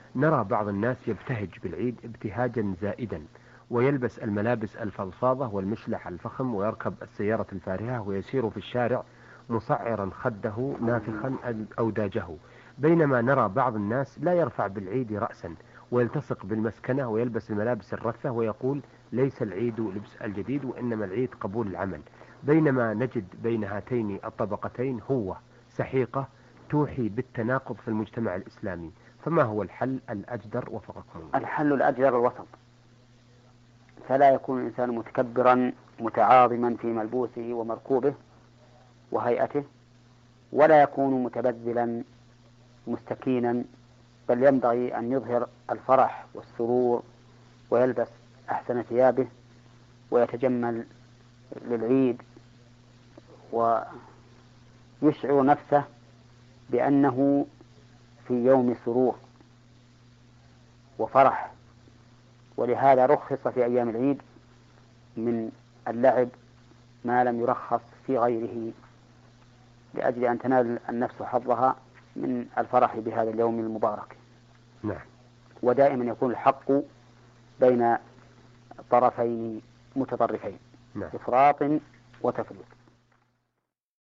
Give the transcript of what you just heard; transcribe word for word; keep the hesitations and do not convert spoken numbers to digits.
نرى بعض الناس يبتهج بالعيد ابتهاجا زائدا، ويلبس الملابس الفضفاضة والمشلح الفخم، ويركب السيارة الفارهة، ويسير في الشارع مصعرا خده نافخا أوداجه. بينما نرى بعض الناس لا يرفع بالعيد رأسا، ويلتصق بالمسكنة ويلبس الملابس الرثة، ويقول ليس العيد لبس الجديد، وإنما العيد قبول العمل. بينما نجد بين هاتين الطبقتين هو سحيقة توحي بالتناقض في المجتمع الإسلامي. فما هو الحل الأجدر وفقكم الله؟ الحل الأجدر الوسط، فلا يكون الإنسان متكبرا متعاظما في ملبوسه ومركوبه وهيئته، ولا يكون متبذلا مستكينا، بل ينبغي أن يظهر الفرح والسرور ويلبس أحسن ثيابه ويتجمل للعيد، ويشعر نفسه بأنه في يوم سرور وفرح. ولهذا رخص في أيام العيد من اللعب ما لم يرخص في غيره، لأجل أن تنال النفس حظها من الفرح بهذا اليوم المبارك. نعم. ودائما يكون الحق بين طرفين متطرفين، نعم. إفراط وتفريط.